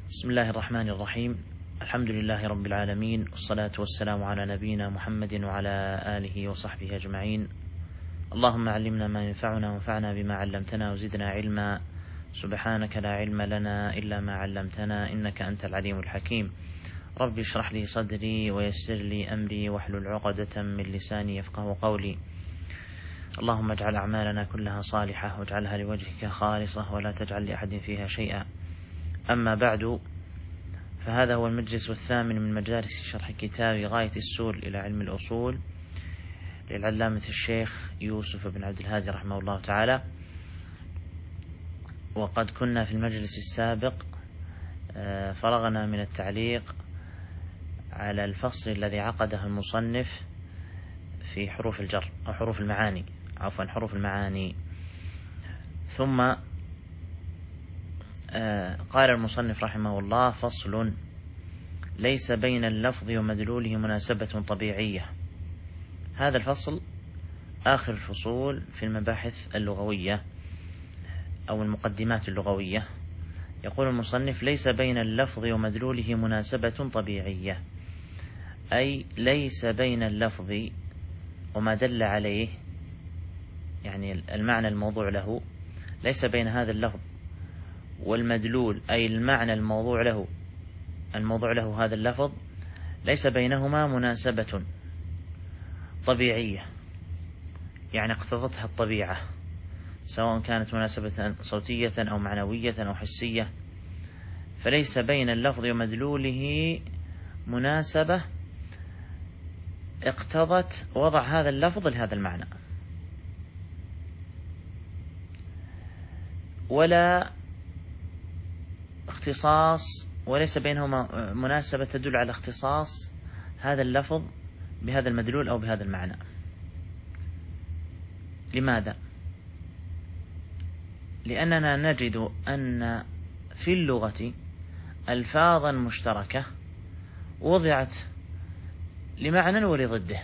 بسم الله الرحمن الرحيم. الحمد لله رب العالمين، والصلاة والسلام على نبينا محمد وعلى آله وصحبه أجمعين. اللهم علمنا ما ينفعنا وانفعنا بما علمتنا وزدنا علما. سبحانك لا علم لنا إلا ما علمتنا إنك أنت العليم الحكيم. رب اشرح لي صدري ويسر لي أمري واحلل عقدة من لساني يفقه قولي. اللهم اجعل أعمالنا كلها صالحة واجعلها لوجهك خالصة ولا تجعل لأحد فيها شيئا. أما بعد، فهذا هو المجلس الثامن من مجالس شرح كتاب غاية السول إلى علم الأصول للعلامة الشيخ يوسف بن عبد الهادي رحمه الله تعالى. وقد كنا في المجلس السابق فرغنا من التعليق على الفصل الذي عقده المصنف في حروف الجر أو حروف المعاني، حروف المعاني. ثم قال المصنف رحمه الله: فصل: ليس بين اللفظ ومدلوله مناسبة طبيعية. هذا الفصل آخر الفصول في المباحث اللغوية أو المقدمات اللغوية. يقول المصنف: ليس بين اللفظ ومدلوله مناسبة طبيعية، أي ليس بين اللفظ وما دل عليه، يعني المعنى الموضوع له، ليس بين هذا اللفظ والمدلول أي المعنى الموضوع له هذا اللفظ، ليس بينهما مناسبة طبيعية، يعني اقتضتها الطبيعة، سواء كانت مناسبة صوتية أو معنوية أو حسية. فليس بين اللفظ ومدلوله مناسبة اقتضت وضع هذا اللفظ لهذا المعنى، ولا اختصاص، وليس بينهما مناسبة تدل على اختصاص هذا اللفظ بهذا المدلول أو بهذا المعنى. لماذا؟ لأننا نجد أن في اللغة ألفاظا مشتركة وضعت لمعنى ولضده.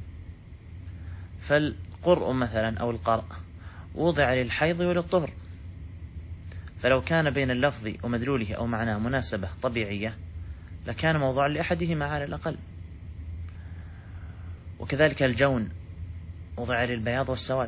فالقرء مثلا أو القرء وضع للحيض وللطهر، فلو كان بين اللفظ ومدلوله أو معناه مناسبة طبيعية لكان موضوعا لأحدهما على الأقل. وكذلك الجون وضع للبياض والسواد.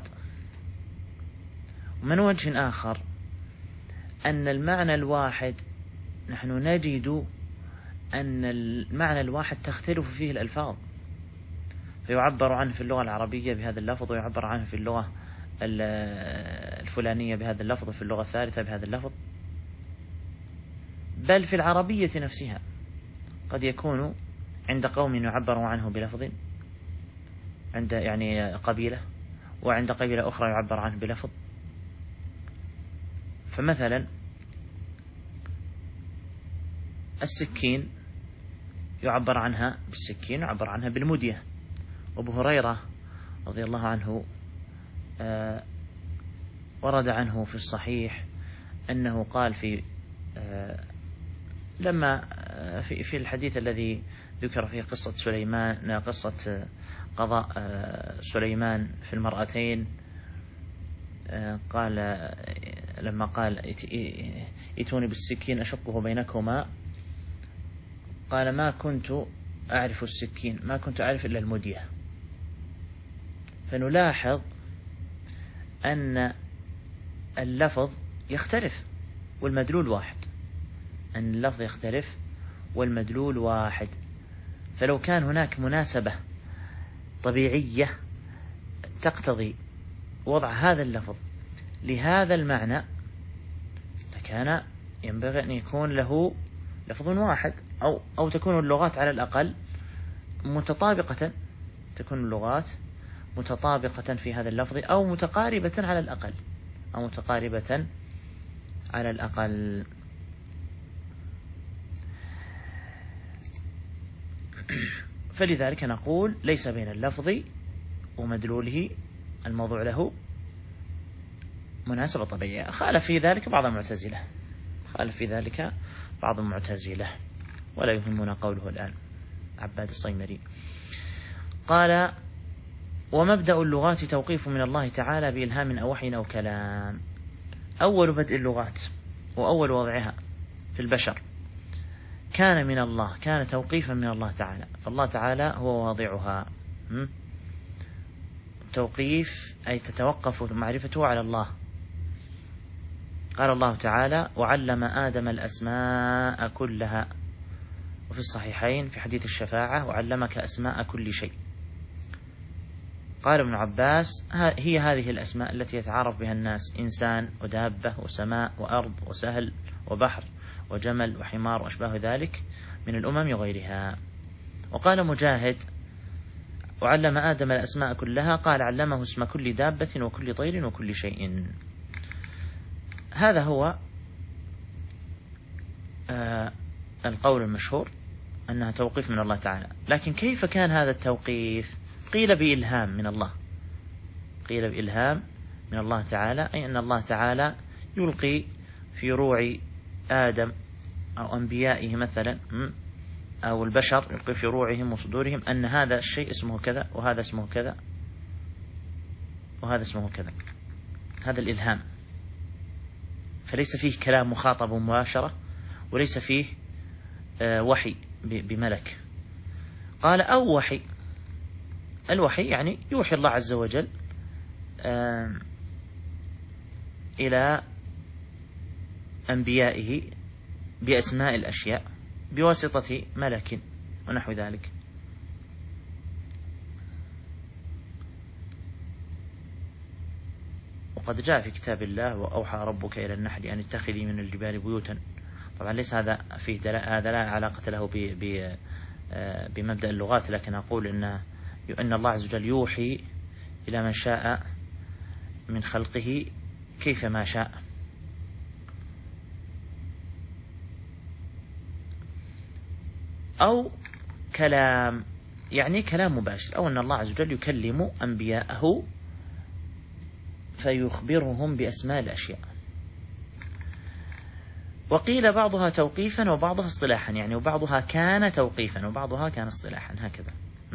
ومن وجه آخر أن المعنى الواحد نحن نجد أن المعنى الواحد تختلف فيه الألفاظ، فيعبر عنه في اللغة العربية بهذا اللفظ، ويعبر عنه في اللغة الفلانية بهذا اللفظ، وفي اللغة الثالثة بهذا اللفظ. بل في العربية نفسها قد يكون عند قوم يعبر عنه بلفظ، عند يعني قبيلة، وعند قبيلة أخرى يعبر عنه بلفظ. فمثلا السكين يعبر عنها بالسكين، يعبر عنها بالمدية. وأبو هريرة رضي الله عنه ورد عنه في الصحيح أنه قال لما في الحديث الذي ذكر فيه قصة سليمان، قصة قضاء سليمان في المرأتين، قال لما قال: ائتوني بالسكين أشقه بينكما، قال: ما كنت أعرف السكين، ما كنت أعرف إلا المدية. فنلاحظ أن اللفظ يختلف والمدلول واحد، أن اللفظ يختلف والمدلول واحد. فلو كان هناك مناسبة طبيعية تقتضي وضع هذا اللفظ لهذا المعنى فكان ينبغي أن يكون له لفظ واحد، أو تكون اللغات على الأقل متطابقة، تكون اللغات متطابقة في هذا اللفظ، أو متقاربة على الأقل، أو متقاربة على الأقل. فلذلك نقول: ليس بين اللفظ ومدلوله الموضوع له مناسبة طبيعية. خالف في ذلك بعض المعتزلة، ولا يهمنا قوله الآن. عباد الصيمري قال: ومبدأ اللغات توقيف من الله تعالى بإلهام أو وحي أو كلام. أول بدء اللغات وأول وضعها في البشر كان من الله، كان توقيفا من الله تعالى، فالله تعالى هو واضعها. توقيف أي تتوقف معرفته على الله. قال الله تعالى: وعلم آدم الأسماء كلها، وفي الصحيحين في حديث الشفاعة: وعلمك أسماء كل شيء. قال ابن عباس: هي هذه الأسماء التي يتعارف بها الناس: إنسان ودابة وسماء وأرض وسهل وبحر وجمل وحمار وأشباه ذلك من الأمم وغيرها. وقال مجاهد: وعلم آدم الأسماء كلها، قال: علمه اسم كل دابة وكل طير وكل شيء. هذا هو القول المشهور أنها توقيف من الله تعالى. لكن كيف كان هذا التوقيف؟ قيل بإلهام من الله، قيل بإلهام من الله تعالى، أي أن الله تعالى يلقي في روع آدم أو أنبيائه مثلا أو البشر، يلقي في روعهم وصدورهم أن هذا الشيء اسمه كذا وهذا اسمه كذا وهذا اسمه كذا. هذا الإلهام، فليس فيه كلام مخاطب مباشرة، وليس فيه وحي بملك. قال: أو وحي. الوحي يعني يوحي الله عز وجل إلى أنبيائه بأسماء الأشياء بواسطة ملك ونحو ذلك. وقد جاء في كتاب الله: وأوحى ربك إلى النحل أن اتخذي من الجبال بيوتا. طبعا ليس هذا فيه هذا لا علاقة له بمبدأ اللغات، لكن أقول أن الله عز وجل يوحي إلى من شاء من خلقه كيفما شاء. أو كلام، يعني كلام مباشر، أو أن الله عز وجل يكلم أنبياءه فيخبرهم بأسماء الأشياء. وقيل بعضها توقيفا وبعضها اصطلاحا، يعني وبعضها كان توقيفا وبعضها كان اصطلاحا، هكذا.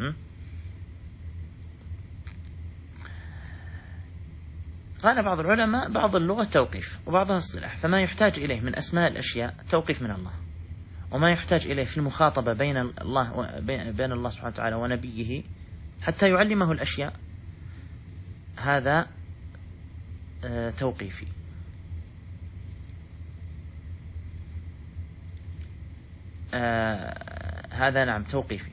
قال بعض العلماء: بعض اللغة توقيف وبعضها اصطلاح، فما يحتاج إليه من أسماء الأشياء توقيف من الله، وما يحتاج إليه في المخاطبة بين الله سبحانه وتعالى ونبيه حتى يعلمه الأشياء، هذا توقيفي. هذا نعم توقيفي.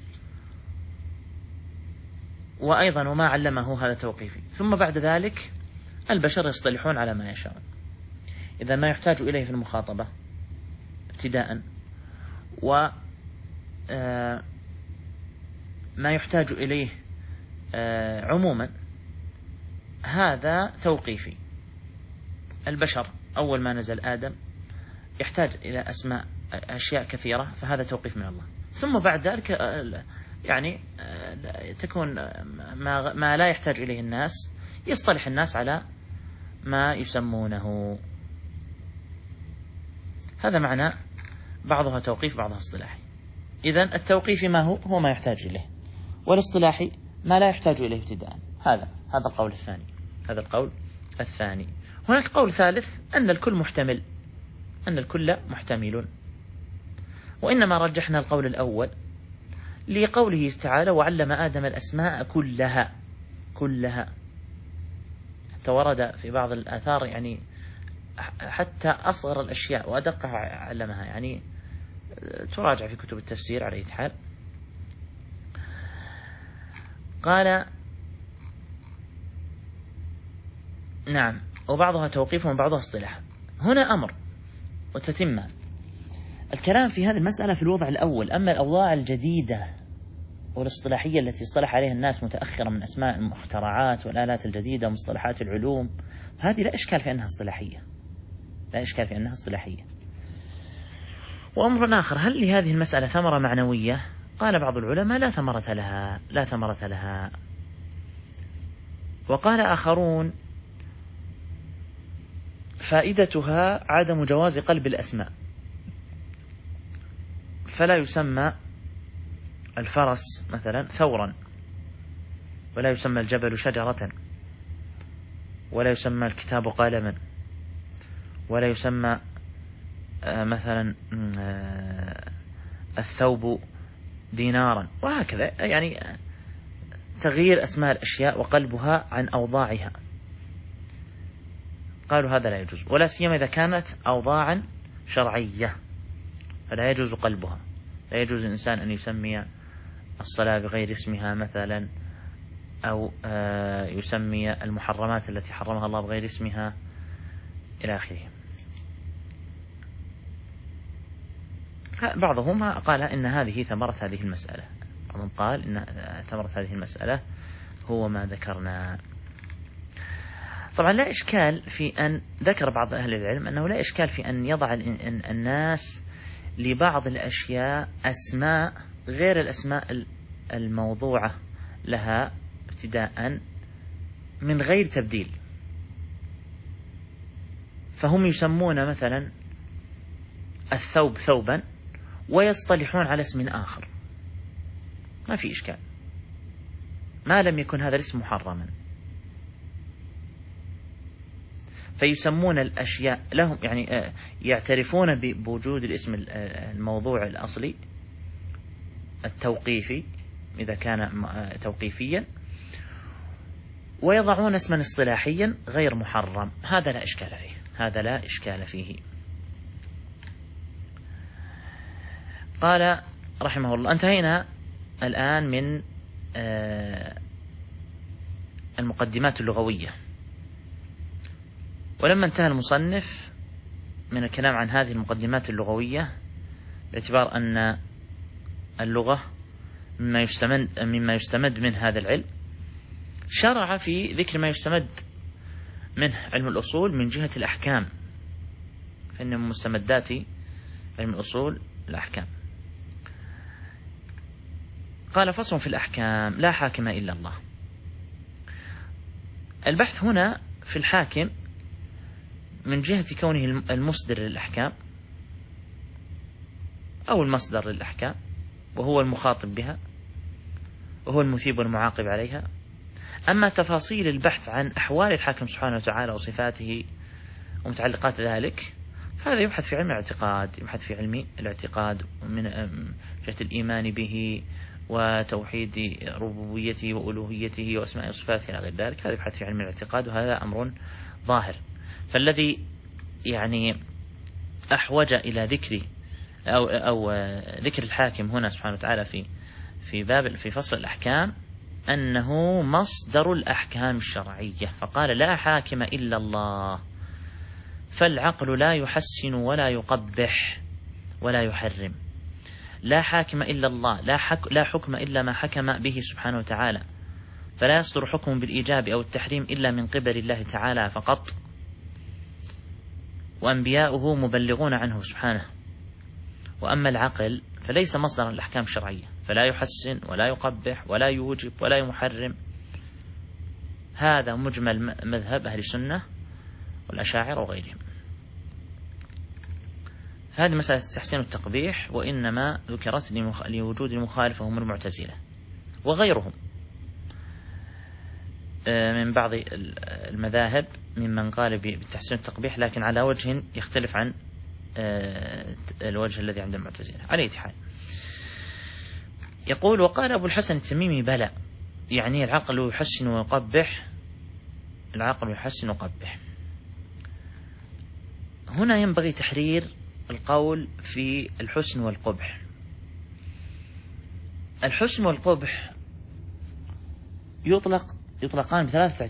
وأيضا وما علمه هذا توقيفي. ثم بعد ذلك البشر يصطلحون على ما يشاءون. إذا ما يحتاج إليه في المخاطبة ابتداء، وما يحتاج إليه عموما، هذا توقيفي. البشر أول ما نزل آدم يحتاج إلى أشياء كثيرة، فهذا توقيف من الله. ثم بعد ذلك يعني تكون ما لا يحتاج إليه الناس، يصطلح الناس على ما يسمونه. هذا معنى بعضها توقيف بعضها اصطلاحي. إذن التوقيفي ما هو ما يحتاج إليه، والاصطلاحي ما لا يحتاج إليه ابتداء. هذا القول الثاني. هذا القول الثاني. هناك قول ثالث: أن الكل محتمل، أن الكل محتمل. وإنما رجحنا القول الأول لقوله تعالى: وعلم آدم الأسماء كلها. حتى ورد في بعض الآثار يعني حتى أصغر الأشياء وأدقها علمها، يعني تراجع في كتب التفسير على أي حال. قال: نعم، وبعضها توقيف وبعضها اصطلاح. هنا أمر وتتمة. الكلام في هذه المسألة في الوضع الأول. أما الأوضاع الجديدة والاصطلاحية التي اصطلح عليها الناس متأخرا من أسماء المخترعات والآلات الجديدة ومصطلحات العلوم، هذه لا إشكال في أنها اصطلاحية، لا إشكال في أنها اصطلاحية. وأمر آخر: هل لهذه المسألة ثمرة معنوية؟ قال بعض العلماء: لا ثمرة لها. وقال آخرون: فائدتها عدم جواز قلب الأسماء، فلا يسمى الفرس مثلا ثورا، ولا يسمى الجبل شجرة، ولا يسمى الكتاب قلما، ولا يسمى مثلا الثوب دينارا، وهكذا، يعني تغيير أسماء الأشياء وقلبها عن أوضاعها. قالوا هذا لا يجوز، ولا سيما إذا كانت أوضاعا شرعية فلا يجوز قلبها. لا يجوز الإنسان أن يسمي الصلاة بغير اسمها مثلا، أو يسمي المحرمات التي حرمها الله بغير اسمها إلى آخره. بعضهم قال إن هذه ثمرة هذه المسألة، بعضهم قال إن ثمرة هذه المسألة هو ما ذكرنا. طبعا لا إشكال في أن ذكر بعض أهل العلم أنه لا إشكال في أن يضع الناس لبعض الأشياء أسماء غير الأسماء الموضوعة لها ابتداء من غير تبديل. فهم يسمون مثلا الثوب ثوبا ويصطلحون على اسم آخر، ما في إشكال ما لم يكن هذا الاسم محرما. فيسمون الأشياء لهم، يعني يعترفون بوجود الاسم الموضوع الأصلي التوقيفي إذا كان توقيفيا، ويضعون اسما اصطلاحيا غير محرم. هذا لا إشكال فيه، هذا لا إشكال فيه. قال رحمه الله: انتهينا الآن من المقدمات اللغوية. ولما انتهى المصنف من الكلام عن هذه المقدمات اللغوية، باعتبار أن اللغة مما يستمد من هذا العلم، شرع في ذكر ما يستمد منه علم الأصول من جهة الأحكام، فإن من مستمدات علم الأصول الأحكام. قال: فصل في الأحكام: لا حاكم إلا الله. البحث هنا في الحاكم من جهة كونه المصدر للأحكام أو المصدر للأحكام، وهو المخاطب بها، وهو المثيب والمعاقب عليها. أما تفاصيل البحث عن أحوال الحاكم سبحانه وتعالى وصفاته ومتعلقات ذلك، فهذا يبحث في علم الاعتقاد، يبحث في علم الاعتقاد من جهة الإيمان به وتوحيد ربوبيته وألوهيته وأسماء وصفاته إلى غير ذلك. هذا يبحث في علم الاعتقاد، وهذا أمر ظاهر. فالذي يعني أحوج إلى ذكر أو ذكر الحاكم هنا سبحانه وتعالى في فصل الأحكام أنه مصدر الأحكام الشرعية، فقال: لا حاكم إلا الله، فالعقل لا يحسن ولا يقبح ولا يحرم. لا حاكم إلا الله، لا حكم إلا ما حكم به سبحانه وتعالى، فلا يصدر حكم بالإيجاب أو التحريم إلا من قبل الله تعالى فقط، وأنبياؤه مبلغون عنه سبحانه. وأما العقل فليس مصدر الأحكام الشرعية، فلا يحسن ولا يقبح ولا يوجب ولا يحرم. هذا مجمل مذهب أهل السنة والأشاعرة وغيرهم. هذه مسألة التحسين والتقبيح، وإنما ذكرت لوجود المخالفة هم المعتزلة وغيرهم من بعض المذاهب ممن قال بالتحسين والتقبيح، لكن على وجه يختلف عن الوجه الذي عند المعتزلة. على أي حال، يقول: وقال أبو الحسن التميمي: بلى، يعني العقل يحسن ويقبح، العقل يحسن ويقبح. هنا ينبغي تحرير القول في الحسن والقبح. الحسن والقبح يطلقان بثلاثة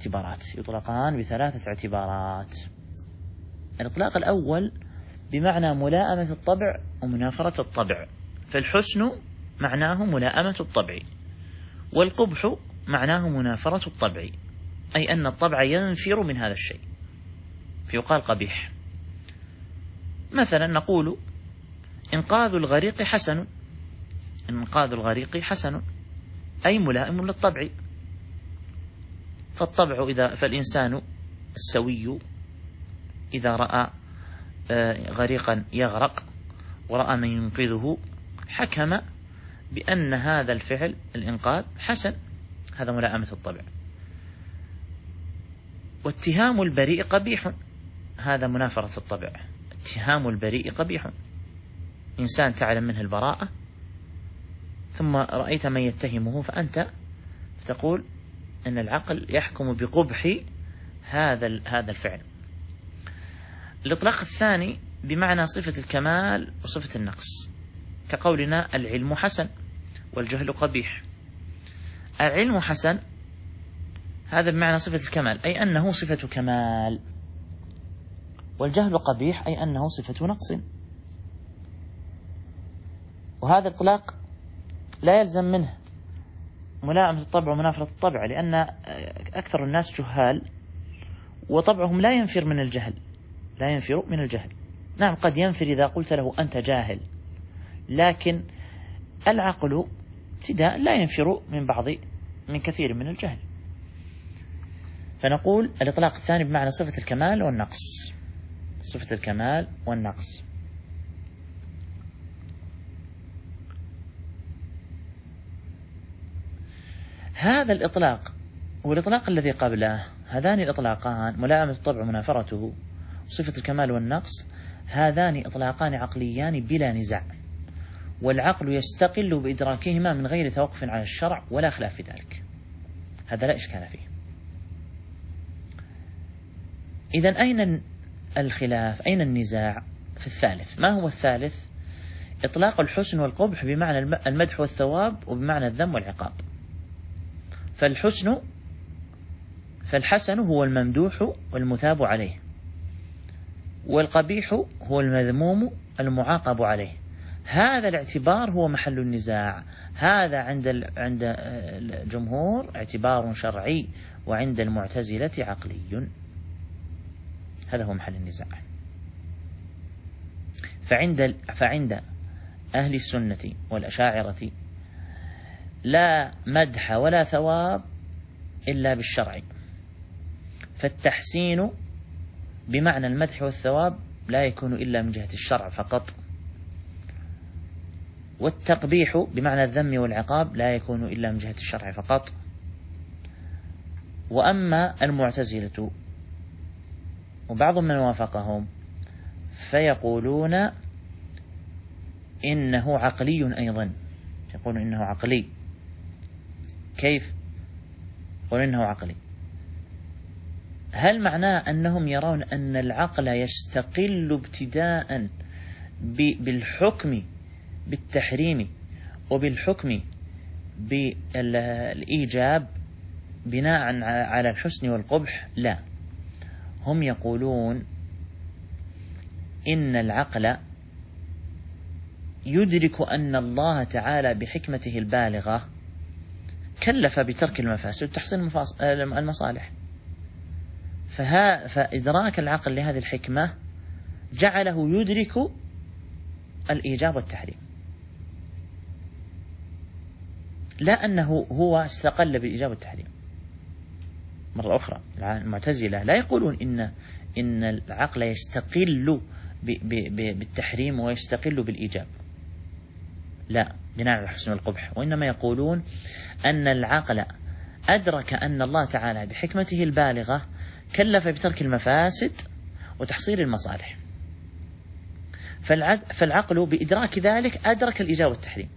اعتبارات. الإطلاق الأول بمعنى ملائمة الطبع ومنافرة الطبع، فالحسن معناه ملائمة الطبع، والقبح معناه منافرة الطبع، أي أن الطبع ينفر من هذا الشيء فيقال قبيح. مثلا نقول: إنقاذ الغريق حسن، إنقاذ الغريق حسن، أي ملائم للطبع. فالإنسان السوي إذا رأى غريقا يغرق ورأى من ينقذه حكم بأن هذا الفعل الإنقاذ حسن، هذا ملائمة الطبع. واتهام البريء قبيح، هذا منافرة الطبع. اتهام البريء قبيح، إنسان تعلم منه البراءة ثم رأيت من يتهمه فأنت تقول أن العقل يحكم بقبح هذا الفعل. الإطلاق الثاني بمعنى صفة الكمال وصفة النقص، كقولنا العلم حسن والجهل قبيح. العلم حسن هذا بمعنى صفة الكمال، أي أنه صفة كمال، والجهل قبيح أي أنه صفة نقص. وهذا الإطلاق لا يلزم منه ملائمة الطبع ومنافرة الطبع، لأن أكثر الناس جهال وطبعهم لا ينفر من الجهل، لا ينفر من الجهل. نعم قد ينفر إذا قلت له أنت جاهل، لكن العقل ابتداء لا ينفر من كثير من الجهل. فنقول الإطلاق الثاني بمعنى صفة الكمال والنقص، صفة الكمال والنقص. هذا الإطلاق والإطلاق الذي قبله، هذان الإطلاقان ملائمة الطبع ومنافرته وصفة الكمال والنقص، هذان إطلاقان عقليان بلا نزاع، والعقل يستقل بإدراكهما من غير توقف على الشرع ولا خلاف في ذلك، هذا لا إشكال فيه. إذن أين الخلاف؟ أين النزاع؟ في الثالث. ما هو الثالث؟ إطلاق الحسن والقبح بمعنى المدح والثواب وبمعنى الذم والعقاب. فالحسن هو الممدوح والمثاب عليه، والقبيح هو المذموم المعاقب عليه. هذا الاعتبار هو محل النزاع، هذا عند الجمهور اعتبار شرعي، وعند المعتزلة عقلي. هذا هو محل النزاع. فعند أهل السنة والأشاعرة لا مدح ولا ثواب إلا بالشرع، فالتحسين بمعنى المدح والثواب لا يكون إلا من جهة الشرع فقط، والتقبيح بمعنى الذم والعقاب لا يكون إلا من جهة الشرع فقط. وأما المعتزلة وبعض من وافقهم فيقولون إنه عقلي أيضا، يقولون إنه عقلي. كيف؟ يقولون إنه عقلي. هل معناه أنهم يرون أن العقل يستقل ابتداء بالحكم بالتحريم وبالحكم بالإيجاب بناء على الحسن والقبح؟ لا، هم يقولون إن العقل يدرك أن الله تعالى بحكمته البالغة كلف بترك المفاسد وتحصيل المصالح، فإدراك العقل لهذه الحكمة جعله يدرك الإيجاب والتحريم، لا أنه هو استقل بالإيجاب والتحريم. مرة أخرى المعتزلة لا يقولون إن العقل يستقل بالتحريم ويستقل بالإيجاب، لا، بناء على الحسن والقبح، وإنما يقولون أن العقل أدرك أن الله تعالى بحكمته البالغة كلف بترك المفاسد وتحصيل المصالح، فالعقل بإدراك ذلك أدرك الإيجاب والتحريم،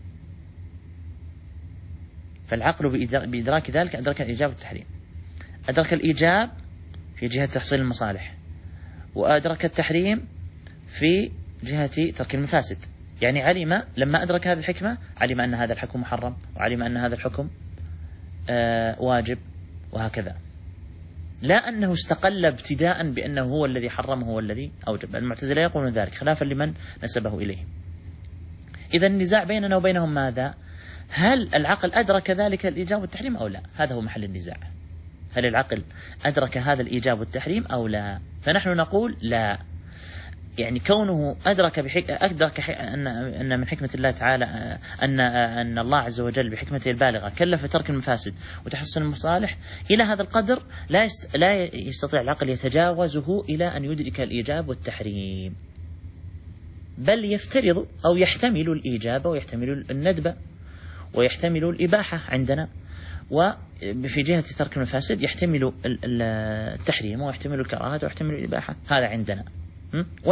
فالعقل بإدراك ذلك أدرك الإيجاب والتحريم، أدرك الإيجاب في جهة تحصيل المصالح، وأدرك التحريم في جهة ترك المفاسد. يعني علم لما أدرك هذه الحكمة علم أن هذا الحكم محرم، وعلم أن هذا الحكم واجب، وهكذا، لا أنه استقل ابتداء بأنه هو الذي حرمه هو الذي أوجب. المعتزلة يقولون ذلك خلافا لمن نسبه إليه. إذا النزاع بيننا وبينهم ماذا؟ هل العقل أدرك ذلك الإيجاب والتحريم أو لا؟ هذا هو محل النزاع. هل العقل أدرك هذا الإيجاب والتحريم أو لا؟ فنحن نقول لا، يعني كونه أدرك أن من حكمة الله تعالى أن الله عز وجل بحكمته البالغة كلف ترك المفاسد وتحسن المصالح، إلى هذا القدر لا يستطيع العقل يتجاوزه إلى أن يدرك الإيجاب والتحريم، بل يفترض أو يحتمل الإيجاب ويحتمل الندب ويحتمل الإباحة عندنا، وفي جهة ترك المفاسد يحتمل التحريم ويحتمل الكراهة ويحتمل الإباحة، هذا عندنا.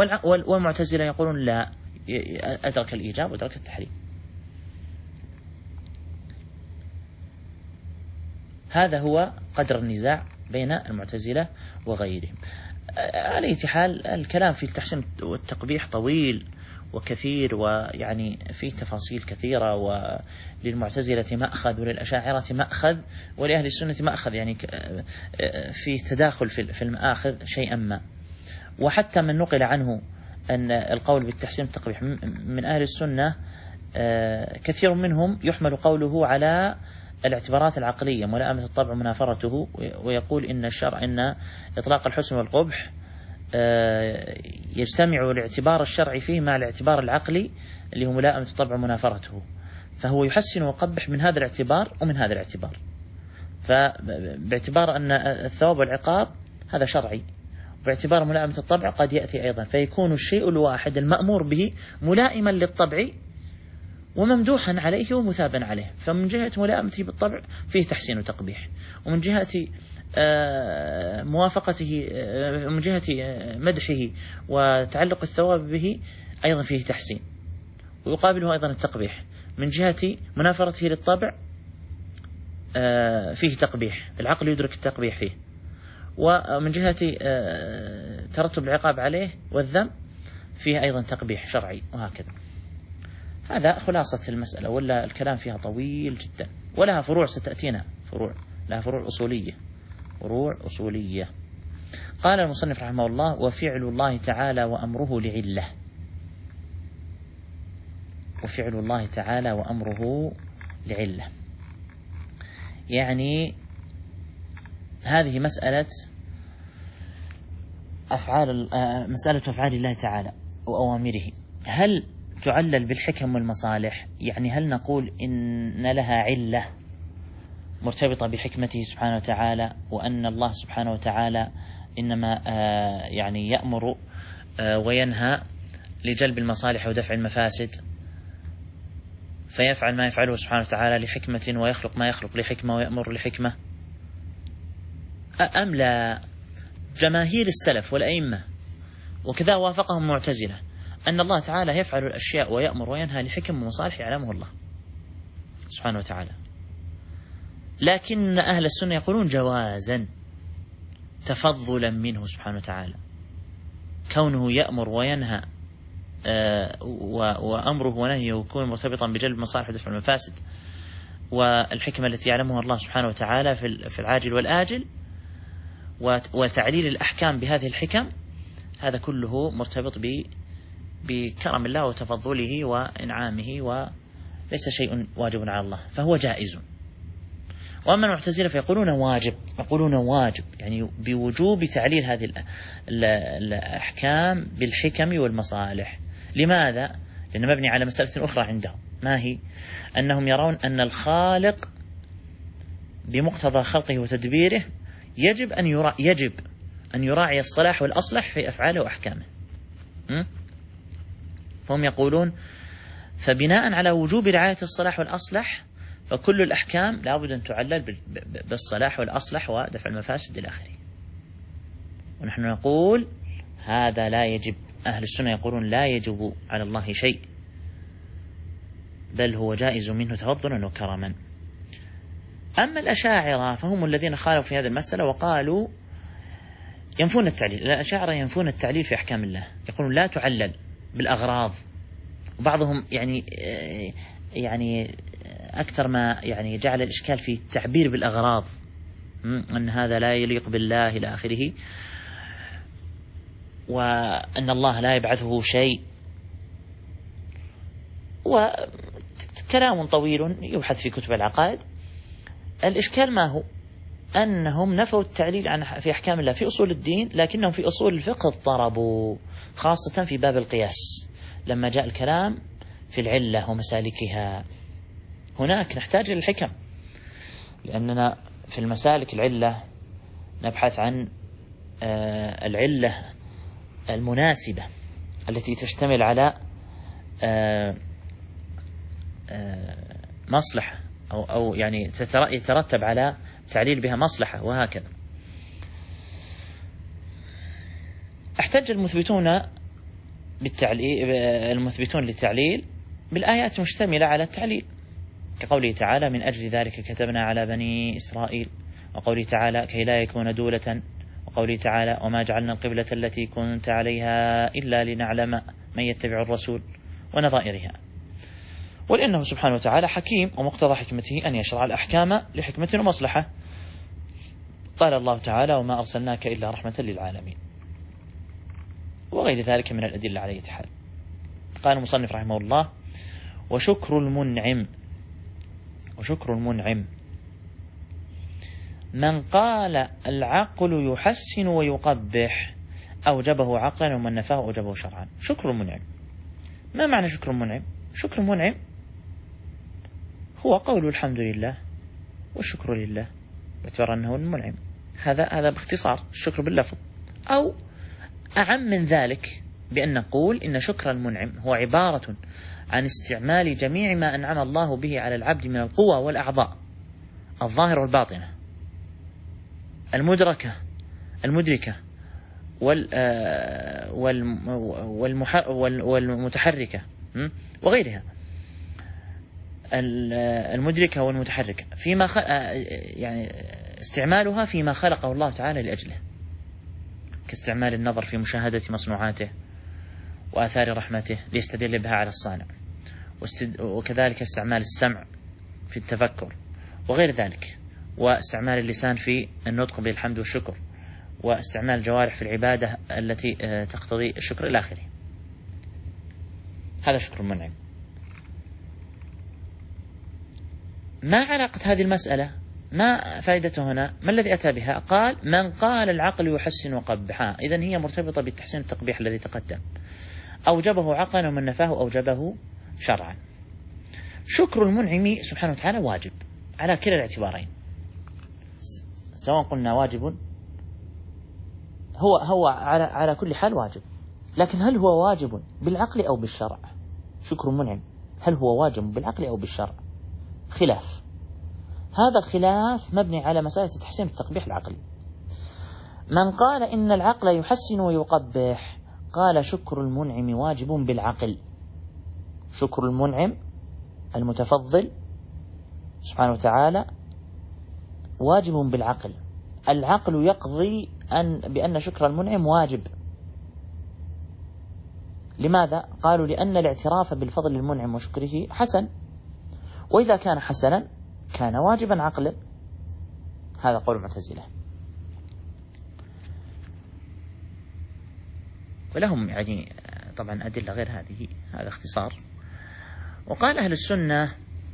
والمعتزلة يقولون لا، أدرك الإيجاب وأدرك التحريم. هذا هو قدر النزاع بين المعتزلة وغيرهم. على أي حال الكلام في التحسين والتقبيح طويل وكثير، ويعني فيه تفاصيل كثيرة، وللمعتزلة مأخذ وللأشاعرة مأخذ ولأهل السنة مأخذ، يعني في تداخل في المآخذ شيئا ما. وحتى من نقل عنه أن القول بالتحسين والتقبيح من أهل السنة كثير منهم يحمل قوله على الاعتبارات العقلية، ملائمة الطبع ومنافرته، ويقول إن الشرع إن إطلاق الحسن والقبح يجتمع الاعتبار الشرعي فيه مع الاعتبار العقلي اللي هو ملائمة الطبع ومنافرته، فهو يحسن ويقبح من هذا الاعتبار ومن هذا الاعتبار. فباعتبار أن الثواب والعقاب هذا شرعي، باعتبار ملائمة الطبع قد يأتي أيضا، فيكون الشيء الواحد المأمور به ملائما للطبع وممدوحا عليه ومثابا عليه. فمن جهة ملائمته بالطبع فيه تحسين وتقبيح، ومن جهة موافقته، من جهة مدحه وتعلق الثواب به أيضا فيه تحسين، ويقابله أيضا التقبيح. من جهة منافرته للطبع فيه تقبيح، العقل يدرك التقبيح فيه. ومن جهة ترتب العقاب عليه والذم فيه أيضا تقبيح شرعي، وهكذا. هذا خلاصة المسألة، ولا الكلام فيها طويل جدا، ولها فروع ستأتينا، لها فروع أصولية. قال المصنف رحمه الله: وفعل الله تعالى وأمره لعلة. وفعل الله تعالى وأمره لعلة، يعني هذه مسألة أفعال الله تعالى وأوامره، هل تعلل بالحكم والمصالح؟ يعني هل نقول إن لها علة مرتبطة بحكمته سبحانه وتعالى، وأن الله سبحانه وتعالى إنما يعني يأمر وينهى لجلب المصالح ودفع المفاسد، فيفعل ما يفعله سبحانه وتعالى لحكمة، ويخلق ما يخلق لحكمة، ويأمر لحكمة؟ أم لا؟ جماهير السلف والأئمة وكذا وافقهم معتزلة أن الله تعالى يفعل الأشياء ويأمر وينهى لحكم ومصالح يعلمه الله سبحانه وتعالى، لكن أهل السنة يقولون جوازا تفضلا منه سبحانه وتعالى، كونه يأمر وينهى وأمره ونهيه يكون مرتبطا بجلب مصالح ودفع المفاسد والحكمة التي يعلمها الله سبحانه وتعالى في العاجل والآجل، وتعليل الأحكام بهذه الحكم، هذا كله مرتبط بكرم الله وتفضله وإنعامه، وليس شيء واجب على الله، فهو جائز. وأما المعتزلة فيقولون واجب، يعني بوجوب تعليل هذه الأحكام بالحكم والمصالح. لماذا؟ لأنه مبني على مسألة أخرى عندهم، ما هي؟ أنهم يرون أن الخالق بمقتضى خلقه وتدبيره يجب أن يراعي الصلاح والأصلح في أفعاله وأحكامه. فهم يقولون فبناء على وجوب رعاية الصلاح والأصلح فكل الأحكام لابد أن تعلل بالصلاح والأصلح ودفع المفاسد إلى آخره. ونحن نقول هذا لا يجب، أهل السنة يقولون لا يجب على الله شيء، بل هو جائز منه تفضلا وكرما. أما الأشاعرة فهم الذين خالفوا في هذه المسألة وقالوا ينفون التعليل. الأشاعرة ينفون التعليل في أحكام الله، يقولون لا تعلل بالأغراض، وبعضهم يعني أكثر ما يعني جعل الإشكال في التعبير بالأغراض، أن هذا لا يليق بالله إلى آخره، وأن الله لا يبعثه شيء، وكلام طويل يبحث في كتب العقائد. الإشكال ما هو؟ أنهم نفوا التعليل في أحكام الله في أصول الدين، لكنهم في أصول الفقه اضطربوا، خاصة في باب القياس لما جاء الكلام في العلة ومسالكها. هناك نحتاج إلى الحكم، لأننا في المسالك العلة نبحث عن العلة المناسبة التي تشتمل على مصلحة أو يعني يترتب على تعليل بها مصلحة، وهكذا. احتج المثبتون للتعليل بالآيات المشتملة على التعليل، كقوله تعالى: من أجل ذلك كتبنا على بني إسرائيل وقوله تعالى كي لا يكون دولة، وقوله تعالى وما جعلنا القبلة التي كنت عليها إلا لنعلم من يتبع الرسول ونظائرها. ولأنه سبحانه وتعالى حكيم، ومقتضى حكمته أن يشرع الأحكام لحكمة ومصلحة. قال الله تعالى وما أرسلناك إلا رحمة للعالمين، وغير ذلك من الأدلة على أي حال. قال المصنف رحمه الله وشكر المنعم من قال العقل يحسن ويقبح أوجبه عقلا ومن نفاه أوجبه شرعا. شكر المنعم، ما معنى شكر المنعم؟ شكر المنعم هو قول الحمد لله والشكر لله باعتبار أنه المنعم. هذا باختصار الشكر باللفظ. أو أعم من ذلك بأن نقول إن شكر المنعم هو عبارة عن استعمال جميع ما أنعم الله به على العبد من القوى والأعضاء الظاهرة والباطنة المدركة والمتحركة وغيرها، المدركة والمتحركة فيما يعني استعمالها فيما خلقه الله تعالى لأجله، كاستعمال النظر في مشاهدة مصنوعاته وآثار رحمته ليستدل بها على الصانع، وكذلك استعمال السمع في التفكر وغير ذلك، واستعمال اللسان في النطق بالحمد والشكر، واستعمال الجوارح في العبادة التي تقتضي الشكر إلى آخره. هذا شكر المنعم. ما علاقة هذه المسألة؟ ما فائدته هنا؟ ما الذي أتى بها؟ قال من قال العقل يحسن وقبح، إذن هي مرتبطة بالتحسين والتقبيح الذي تقدم. أوجبه عقلا ومن نفاه أوجبه شرعا. شكر المنعم سبحانه وتعالى واجب على كلا الاعتبارين، سواء قلنا واجب هو على كل حال واجب، لكن هل هو واجب بالعقل أو بالشرع؟ شكر المنعم هل هو واجب بالعقل أو بالشرع؟ خلاف. هذا الخلاف مبني على مسألة التحسين والتقبيح العقلي. من قال إن العقل يحسن ويقبح قال شكر المنعم واجب بالعقل. شكر المنعم المتفضل سبحانه وتعالى واجب بالعقل. العقل يقضي بأن شكر المنعم واجب. لماذا؟ قالوا لأن الاعتراف بالفضل المنعم وشكره حسن، وإذا كان حسنا كان واجبا عقلا. هذا قول المعتزلة، ولهم يعني طبعا أدلة غير هذه، هذا اختصار. وقال أهل السنة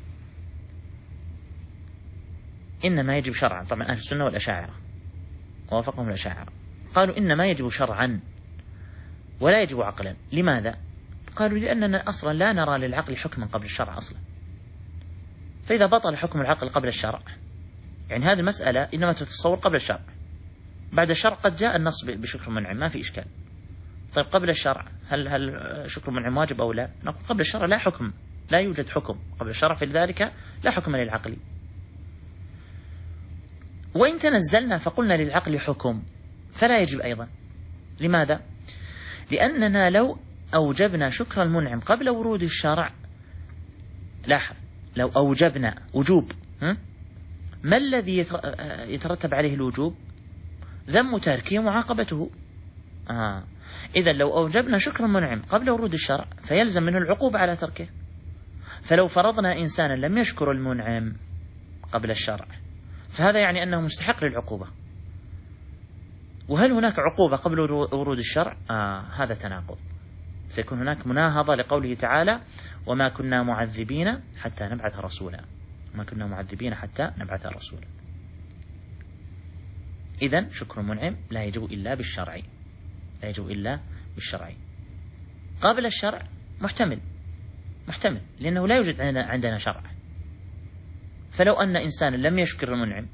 إنما يجب شرعا. طبعا أهل السنة والأشاعرة ووافقهم الأشاعرة قالوا إنما يجب شرعا ولا يجب عقلا. لماذا؟ قالوا لأننا أصلا لا نرى للعقل حكما قبل الشرع أصلا، فإذا بطل حكم العقل قبل الشرع، يعني هذه المسألة إنما تتصور قبل الشرع. بعد الشرع قد جاء النص بشكر منعم، ما في إشكال. طيب قبل الشرع هل شكر منعم واجب أو لا؟ نقول قبل الشرع لا حكم، لا يوجد حكم قبل الشرع، في ذلك لا حكم للعقل. وإن تنزلنا فقلنا للعقل حكم فلا يجب أيضا. لماذا؟ لأننا لو أوجبنا شكر المنعم قبل ورود الشرع، لاحظ، لو أوجبنا وجوب، ما الذي يترتب عليه الوجوب؟ ذم تاركه ومعاقبته. إذا لو أوجبنا شكر المنعم قبل ورود الشرع فيلزم منه العقوبة على تركه. فلو فرضنا إنسانا لم يشكر المنعم قبل الشرع فهذا يعني أنه مستحق للعقوبة. وهل هناك عقوبة قبل ورود الشرع؟ هذا تناقض. سيكون هناك مناهضة لقوله تعالى وما كنا معذبين حتى نبعث رسولا. وما كنا معذبين حتى نبعث رسولا. إذن شكر المنعم لا يجب إلا بالشرع، لا يجب إلا بالشرع. قبل الشرع محتمل لأنه لا يوجد عندنا شرع. فلو أن إنسانا لم يشكر المنعم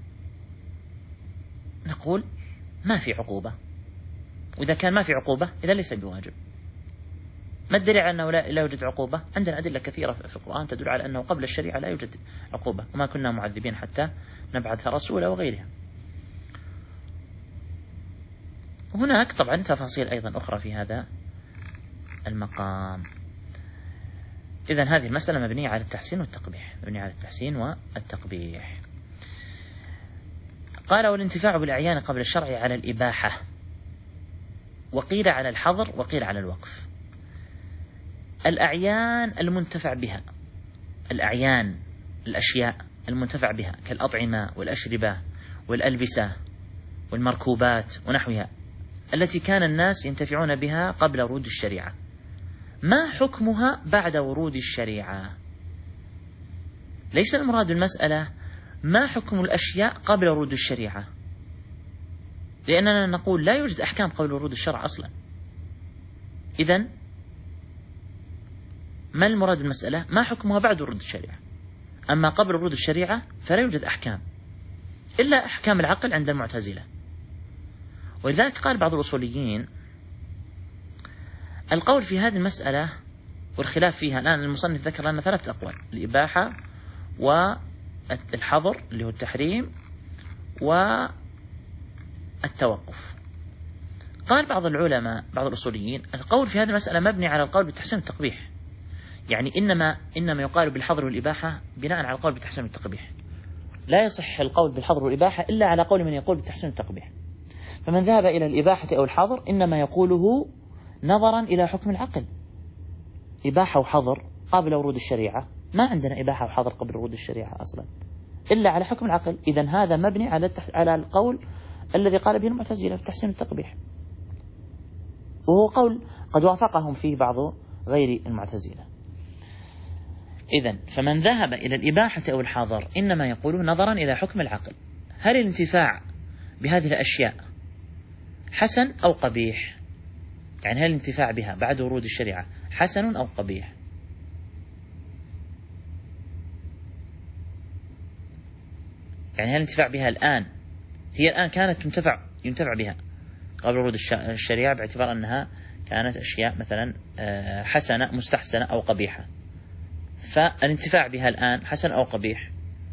نقول ما في عقوبة، وإذا كان ما في عقوبة إذا ليس بواجب. ما الدليل على أنه لا يوجد عقوبة؟ عندنا أدلة كثيرة في القرآن تدل على أنه قبل الشريعة لا يوجد عقوبة، وما كنا معذبين حتى نبعث رسولا وغيرها. هناك طبعا تفاصيل أيضا أخرى في هذا المقام. إذن هذه المسألة مبنية على التحسين والتقبيح، مبنية على التحسين والتقبيح. قال والانتفاع بالأعيان قبل الشرع على الإباحة، وقيل على الحظر، وقيل على الوقف. الأعيان المنتفع بها، الأعيان الأشياء المنتفع بها كالأطعمة والأشربة والألبسة والمركوبات ونحوها التي كان الناس ينتفعون بها قبل ورود الشريعة، ما حكمها بعد ورود الشريعة؟ ليس المراد المسألة ما حكم الأشياء قبل ورود الشريعة، لأننا نقول لا يوجد أحكام قبل ورود الشرع أصلا. إذن ما المراد المسألة؟ ما حكمها بعد ورود الشريعة. أما قبل ورود الشريعة فلا يوجد أحكام إلا أحكام العقل عند المعتزلة. ولذلك قال بعض الأصوليين القول في هذه المسألة والخلاف فيها، الآن المصنف ذكر لنا 3 أقوال: الإباحة والحظر اللي هو التحريم والتوقف. قال بعض العلماء بعض الأصوليين القول في هذه المسألة مبني على القول بالتحسين والتقبيح، يعني إنما يقال بالحظر والإباحة بناء على القول بالتحسين والتقبيح، لا يصح القول بالحظر والإباحة إلا على قول من يقول بالتحسين والتقبيح. فمن ذهب إلى الإباحة أو الحظر إنما يقوله نظرا إلى حكم العقل، إباحة وحظر قبل ورود الشريعة، ما عندنا إباحة وحظر قبل ورود الشريعة أصلا إلا على حكم العقل. إذن هذا مبني على القول الذي قال به المعتزلة بالتحسين والتقبيح، وهو قول قد وافقهم فيه بعض غير المعتزلة. إذن فمن ذهب إلى الإباحة أو الحظر إنما يقوله نظرا إلى حكم العقل، هل الانتفاع بهذه الأشياء حسن أو قبيح؟ يعني هل الانتفاع بها بعد ورود الشريعة حسن أو قبيح؟ يعني هل الانتفاع بها الآن، هي الآن كانت ينتفع بها قبل ورود الشريعة باعتبار أنها كانت أشياء مثلا حسنة مستحسنة أو قبيحة، فالانتفاع بها الآن حسن أو قبيح؟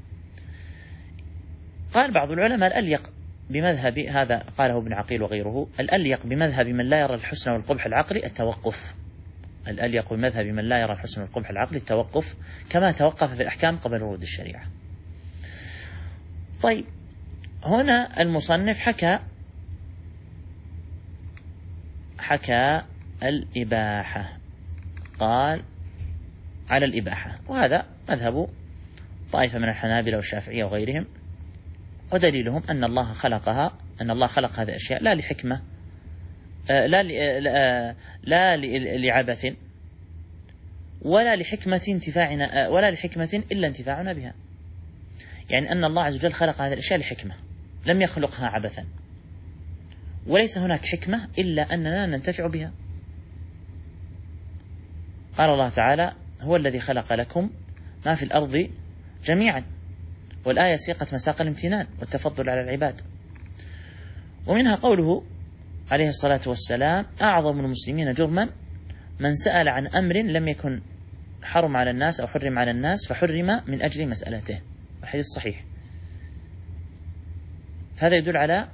قال بعض العلماء الأليق بمذهب، هذا قاله ابن عقيل وغيره، الأليق بمذهب من لا يرى الحسن والقبح العقلي التوقف. الأليق بمذهب من لا يرى الحسن والقبح العقلي التوقف، كما توقف في الأحكام قبل ورود الشريعة. طيب، هنا المصنف حكى الإباحة، قال على الإباحة، وهذا مذهب طائفة من الحنابلة والشافعية وغيرهم، ودليلهم أن الله خلق هذه الأشياء لا لحكمة، لا لعبث، ولا لحكمة إلا انتفاعنا بها. يعني أن الله عز وجل خلق هذه الأشياء لحكمة، لم يخلقها عبثا، وليس هناك حكمة إلا أننا ننتفع بها. قال الله تعالى: هو الذي خلق لكم ما في الأرض جميعا، والآية سيقت مساق الامتنان والتفضل على العباد. ومنها قوله عليه الصلاة والسلام: أعظم المسلمين جرما من سأل عن أمر لم يكن حرم على الناس أو حرم على الناس فحرم من أجل مسألته. الحديث صحيح. هذا يدل على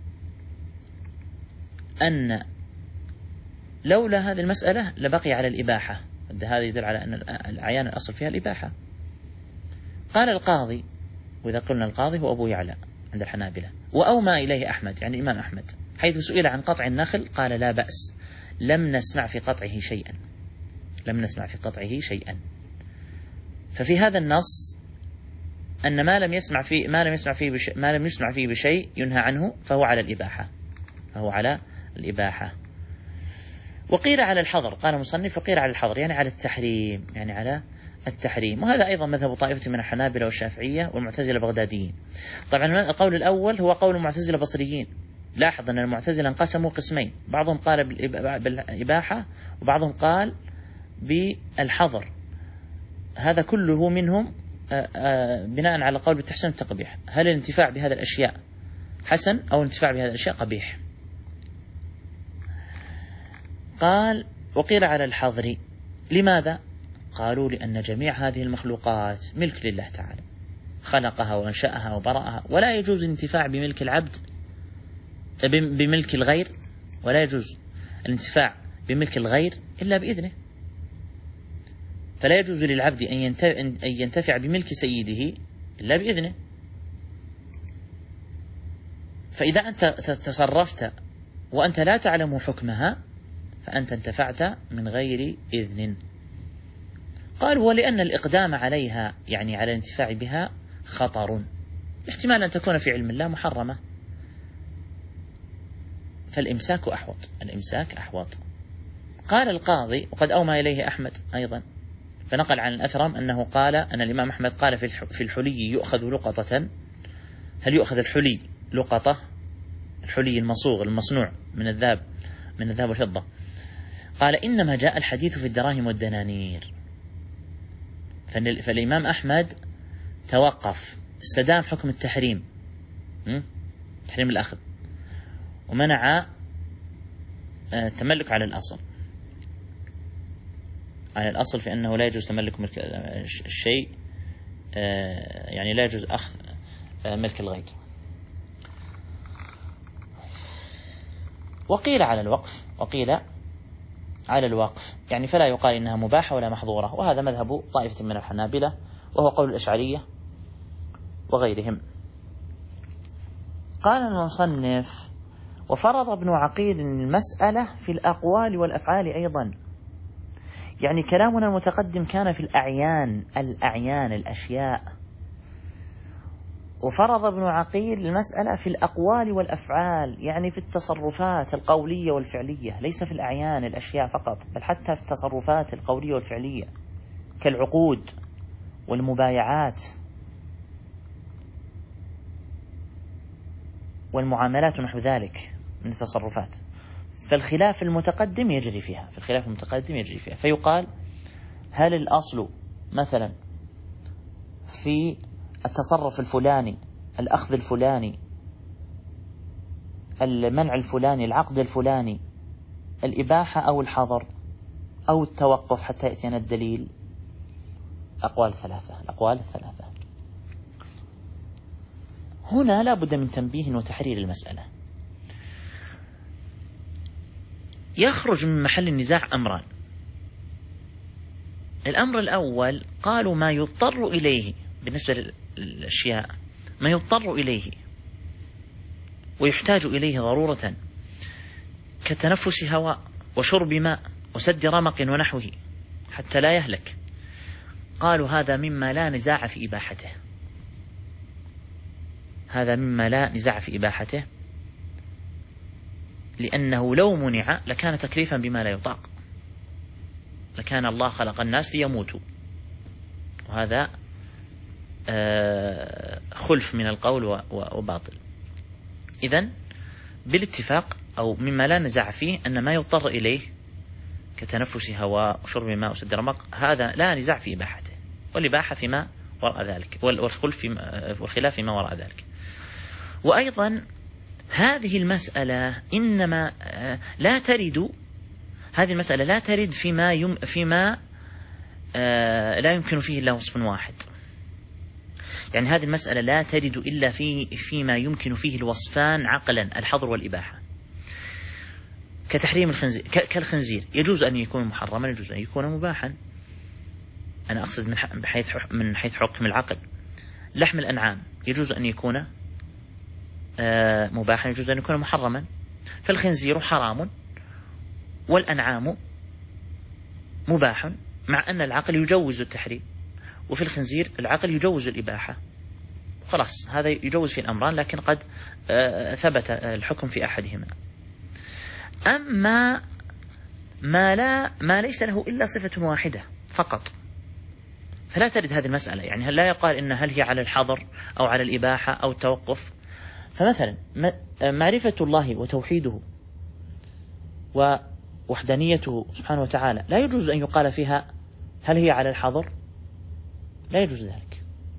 أن لولا هذه المسألة لبقي على الإباحة. هذا يدل على أن الأعيان الأصل فيها الإباحة. قال القاضي، وإذا قلنا القاضي هو أبو يعلى عند الحنابلة، وأومى إليه أحمد يعني الإمام أحمد، حيث سئل عن قطع النخل قال: لا بأس، لم نسمع في قطعه شيئا. ففي هذا النص أن ما لم يسمع فيه بشيء ينهى عنه فهو على الإباحة. وقيل على الحظر، قال المصنف وقيل على الحظر يعني على التحريم، وهذا أيضا مذهب طائفة من الحنابلة والشافعية والمعتزلة البغداديين. طبعا القول الأول هو قول المعتزلة البصريين. لاحظ أن المعتزلة انقسموا قسمين، بعضهم قال بالإباحة وبعضهم قال بالحظر. هذا كله منهم بناء على قول بالتحسين والتقبيح. هل الانتفاع بهذه الأشياء حسن أو الانتفاع بهذه الأشياء قبيح؟ قال: وقيل على الحظر. لماذا؟ قالوا: لأن جميع هذه المخلوقات ملك لله تعالى، خلقها وأنشأها وبرأها، ولا يجوز الانتفاع بملك العبد بملك الغير، ولا يجوز الانتفاع بملك الغير إلا بإذنه. فلا يجوز للعبد أن ينتفع بملك سيده إلا بإذنه. فإذا أنت تصرفت وأنت لا تعلم حكمها فأنت انتفعت من غير إذن. قال ولأن الإقدام عليها يعني على الانتفاع بها خطر، احتمال أن تكون في علم الله محرمة، فالإمساك أحوط، الإمساك أحوط. قال القاضي وقد أومى إليه أحمد أيضا، فنقل عن الأثرم أنه قال أن الإمام أحمد قال في الحلي يؤخذ لقطة. هل يؤخذ الحلي لقطة؟ الحلي المصوغ المصنوع من الذهب والفضة. قال إنما جاء الحديث في الدراهم والدنانير. فالإمام أحمد توقف، استدام حكم التحريم، تحريم الأخذ، ومنع التملك على الأصل، على الأصل في أنه لا يجوز تملك ملك الشيء، يعني لا يجوز أخذ ملك الغير. وقيل على الوقف، وقيل على الوقف يعني فلا يقال إنها مباحة ولا محظورة، وهذا مذهب طائفة من الحنابلة وهو قول الأشعرية وغيرهم. قال المصنف وفرض ابن عقيل المسألة في الأقوال والأفعال أيضا، يعني كلامنا المتقدم كان في الأعيان الأشياء، وفرض ابن عقيل المسألة في الأقوال والأفعال، يعني في التصرفات القولية والفعلية، ليس في الأعيان الأشياء فقط، بل حتى في التصرفات القولية والفعلية كالعقود والمبايعات والمعاملات ونحو ذلك من التصرفات. فالخلاف المتقدم يجري فيها، فيقال هل الأصل مثلا في التصرف الفلاني، الأخذ الفلاني، المنع الفلاني، العقد الفلاني، الإباحة أو الحظر أو التوقف حتى يأتينا الدليل؟ الأقوال الثلاثة. هنا لا بد من تنبيه وتحرير المسألة. يخرج من محل النزاع أمران. الأمر الأول قالوا ما يضطر إليه بالنسبة للأشياء، ما يضطر إليه ويحتاج إليه ضرورة كتنفس هواء وشرب ماء وسد رمق ونحوه حتى لا يهلك، قالوا هذا مما لا نزاع في إباحته، لأنه لو منع لكان تكليفا بما لا يطاق، لكان الله خلق الناس ليموتوا، وهذا خلف من القول وباطل. إذن بالاتفاق أو مما لا نزاع فيه أن ما يضطر إليه كتنفس هواء وشرب ماء وسد رمق هذا لا نزاع في إباحته، والإباحة فيما وراء ذلك، والخلاف فيما وراء ذلك. وأيضا هذه المسألة إنما لا ترد، هذه المسألة لا ترد فيما لا يمكن فيه إلا وصف واحد، يعني هذه المسألة لا ترد إلا فيما يمكن فيه الوصفان عقلا، الحظر والإباحة، كتحريم الخنزير، كالخنزير يجوز أن يكون محرما، يجوز أن يكون مباحا، أنا أقصد من حيث حكم العقل. لحم الأنعام يجوز أن يكون مباحا، يجوز أن يكون محرما، فالخنزير حرام والأنعام مباح، مع أن العقل يجوز التحريم، وفي الخنزير العقل يجوز الإباحة، خلاص هذا يجوز في الأمران، لكن قد ثبت الحكم في أحدهما. أما ما ليس له إلا صفة واحدة فقط فلا ترد هذه المسألة، يعني لا يقال هل هي على الحظر أو على الإباحة أو التوقف. فمثلا معرفة الله وتوحيده ووحدانيته سبحانه وتعالى لا يجوز أن يقال فيها هل هي على الحظر، لا يجوز ذلك.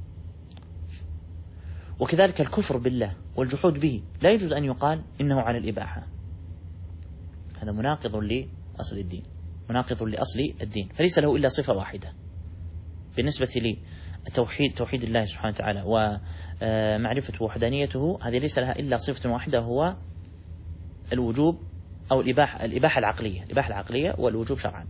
وكذلك الكفر بالله والجحود به لا يجوز أن يقال إنه على الإباحة، هذا مناقض لأصل الدين، مناقض لأصل الدين، فليس له إلا صفة واحدة بالنسبة لي توحيد الله سبحانه وتعالى ومعرفة وحدانيته، هذه ليس لها إلا صفة واحدة، هو الوجوب أو الإباحة العقلية والوجوب شرعا.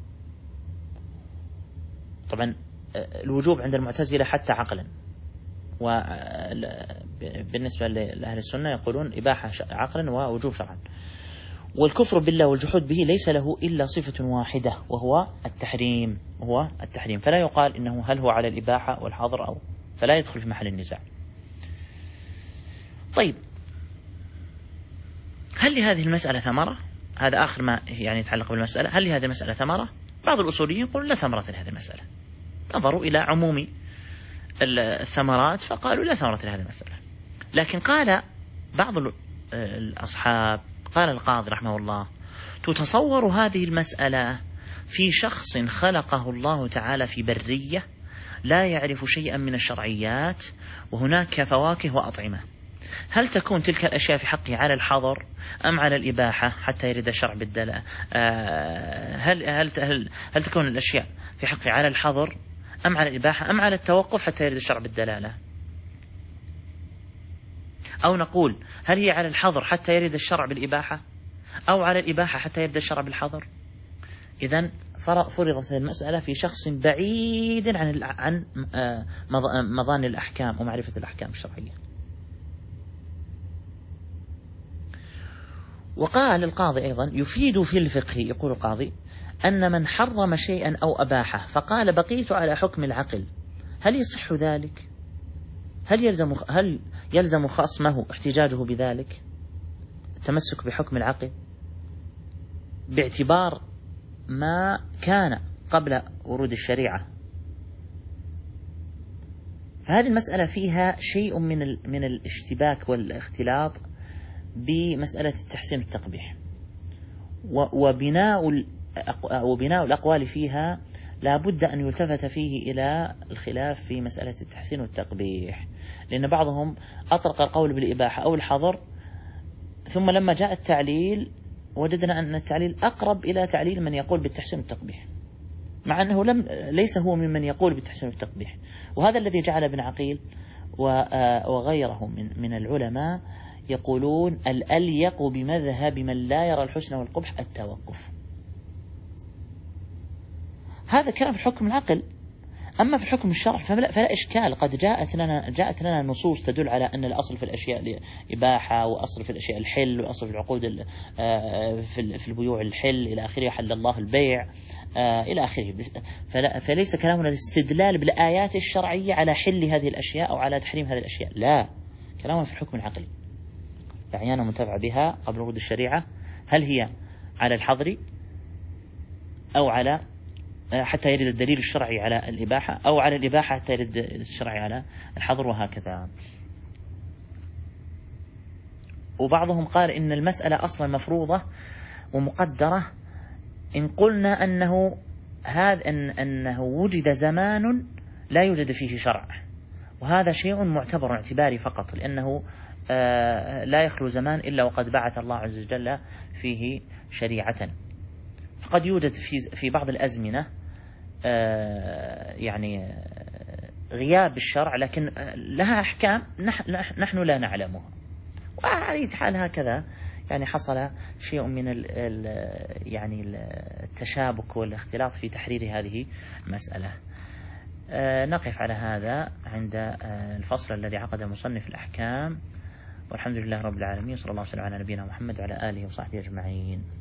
طبعا الوجوب عند المعتزلة حتى عقلا، وبالنسبة لأهل السنة يقولون إباحة عقلا ووجوب شرعا. والكفر بالله والجحود به ليس له إلا صفة واحدة وهو التحريم، فلا يقال إنه هل هو على الإباحة والحظر أو، فلا يدخل في محل النزاع. طيب، هل لهذه المسألة ثمرة؟ هذا آخر ما يعني يتعلق بالمسألة. هل لهذه المسألة ثمرة؟ بعض الأصوليين يقولون لا ثمرة لهذه المسألة، نظروا إلى عموم الثمرات فقالوا لا ثمرة لهذه المسألة. لكن قال بعض الأصحاب، قال القاضي رحمه الله: تتصور هذه المسألة في شخص خلقه الله تعالى في برية لا يعرف شيئا من الشرعيات وهناك فواكه وأطعمة، هل تكون تلك الأشياء في حقه على الحظر أم على الإباحة حتى يرد الشرع بالدلالة؟ هل تكون الأشياء في حقه على الحظر أم على الإباحة أم على التوقف حتى يرد الشرع بالدلالة؟ أو نقول هل هي على الحظر حتى يرد الشرع بالإباحة أو على الإباحة حتى يرد الشرع بالحظر؟ إذن فرضت المسألة في شخص بعيد عن مظان الأحكام ومعرفة الأحكام الشرعية. وقال القاضي أيضا: يفيد في الفقه، يقول القاضي، أن من حرم شيئا أو أباحه فقال بقيت على حكم العقل، هل يصح ذلك؟ هل يلزم خصمه احتجاجه بذلك؟ التمسك بحكم العقل باعتبار ما كان قبل ورود الشريعة. فهذه المسألة فيها شيء من الاشتباك والاختلاط بمسألة التحسين والتقبيح، وبناء الأقوال فيها لا بد أن يلتفت فيه إلى الخلاف في مسألة التحسين والتقبيح، لأن بعضهم أطلق القول بالإباحة أو الحظر، ثم لما جاء التعليل وجدنا أن التعليل أقرب إلى تعليل من يقول بالتحسين والتقبيح، مع أنه ليس هو ممن يقول بالتحسين والتقبيح. وهذا الذي جعل ابن عقيل وغيره من العلماء يقولون الأليق بمذهب من لا يرى الحسن والقبح التوقف. هذا كلام في حكم العقل. أما في حكم الشرع فلا إشكال، قد جاءت لنا نصوص تدل على أن الأصل في الأشياء الإباحة، وأصل في الأشياء الحل، وأصل في العقود في البيوع الحل إلى آخره، حل الله البيع إلى آخره. فليس كلامنا الاستدلال بالآيات الشرعية على حل هذه الأشياء أو على تحريم هذه الأشياء، لا، كلامنا في الحكم العقلي، الأعيان المتبع بها قبل ورود الشريعة، هل هي على الحظر أو على حتى يرد الدليل الشرعي على الإباحة، أو على الإباحة حتى يرد الشرعي على الحظر، وهكذا. وبعضهم قال إن المسألة أصلا مفروضة ومقدرة إن قلنا أنه وجد زمان لا يوجد فيه شرع، وهذا شيء معتبر اعتباري فقط، لأنه لا يخلو زمان إلا وقد بعث الله عز وجل فيه شريعة. فقد يوجد في بعض الأزمنة يعني غياب الشرع، لكن لها أحكام نحن لا نعلمها. وعلى حال هكذا يعني حصل شيء من يعني التشابك والاختلاط في تحرير هذه المسألة. نقف على هذا عند الفصل الذي عقد مصنف الأحكام، والحمد لله رب العالمين، صلى الله وسلم على نبينا محمد وعلى آله وصحبه أجمعين.